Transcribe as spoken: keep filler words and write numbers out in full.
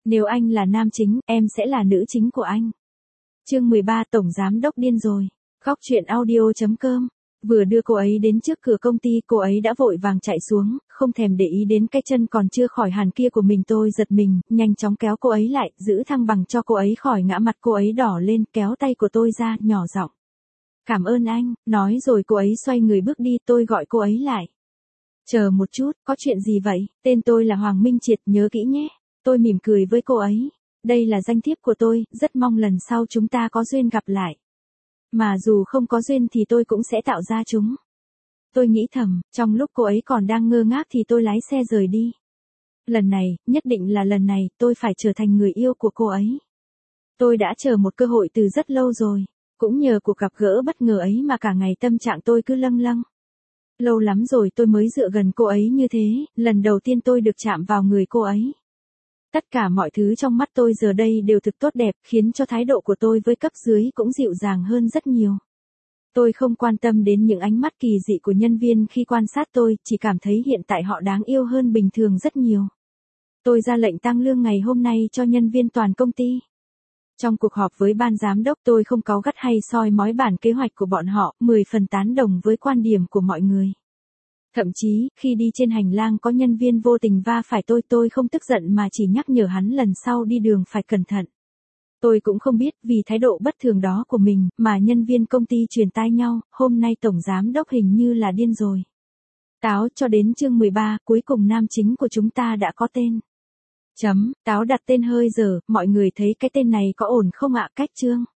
Nếu anh là nam chính, em sẽ là nữ chính của anh. Chương mười ba Tổng Giám Đốc điên rồi. Khóc chuyện audio chấm com. Vừa đưa cô ấy đến trước cửa công ty, cô ấy đã vội vàng chạy xuống, không thèm để ý đến cái chân còn chưa khỏi hàn kia của mình. Tôi giật mình, nhanh chóng kéo cô ấy lại, giữ thăng bằng cho cô ấy khỏi ngã. Mặt cô ấy đỏ lên, kéo tay của tôi ra, nhỏ giọng: "Cảm ơn anh", nói rồi cô ấy xoay người bước đi. Tôi gọi cô ấy lại: "Chờ một chút, có chuyện gì vậy?" "Tên tôi là Hoàng Minh Triệt, nhớ kỹ nhé." Tôi mỉm cười với cô ấy. "Đây là danh thiếp của tôi, rất mong lần sau chúng ta có duyên gặp lại. Mà dù không có duyên thì tôi cũng sẽ tạo ra chúng." Tôi nghĩ thầm, trong lúc cô ấy còn đang ngơ ngác thì tôi lái xe rời đi. Lần này, nhất định là lần này, tôi phải trở thành người yêu của cô ấy. Tôi đã chờ một cơ hội từ rất lâu rồi. Cũng nhờ cuộc gặp gỡ bất ngờ ấy mà cả ngày tâm trạng tôi cứ lâng lâng. Lâu lắm rồi tôi mới dựa gần cô ấy như thế, lần đầu tiên tôi được chạm vào người cô ấy. Tất cả mọi thứ trong mắt tôi giờ đây đều thực tốt đẹp, khiến cho thái độ của tôi với cấp dưới cũng dịu dàng hơn rất nhiều. Tôi không quan tâm đến những ánh mắt kỳ dị của nhân viên khi quan sát tôi, chỉ cảm thấy hiện tại họ đáng yêu hơn bình thường rất nhiều. Tôi ra lệnh tăng lương ngày hôm nay cho nhân viên toàn công ty. Trong cuộc họp với ban giám đốc, tôi không cáu gắt hay soi mói bản kế hoạch của bọn họ, mười phần tán đồng với quan điểm của mọi người. Thậm chí, khi đi trên hành lang có nhân viên vô tình va phải tôi, tôi không tức giận mà chỉ nhắc nhở hắn lần sau đi đường phải cẩn thận. Tôi cũng không biết vì thái độ bất thường đó của mình mà nhân viên công ty truyền tai nhau, hôm nay tổng giám đốc hình như là điên rồi. Táo. Cho đến chương mười ba, cuối cùng nam chính của chúng ta đã có tên. Chấm, Táo đặt tên hơi dở, mọi người thấy cái tên này có ổn không ạ? Cách chương.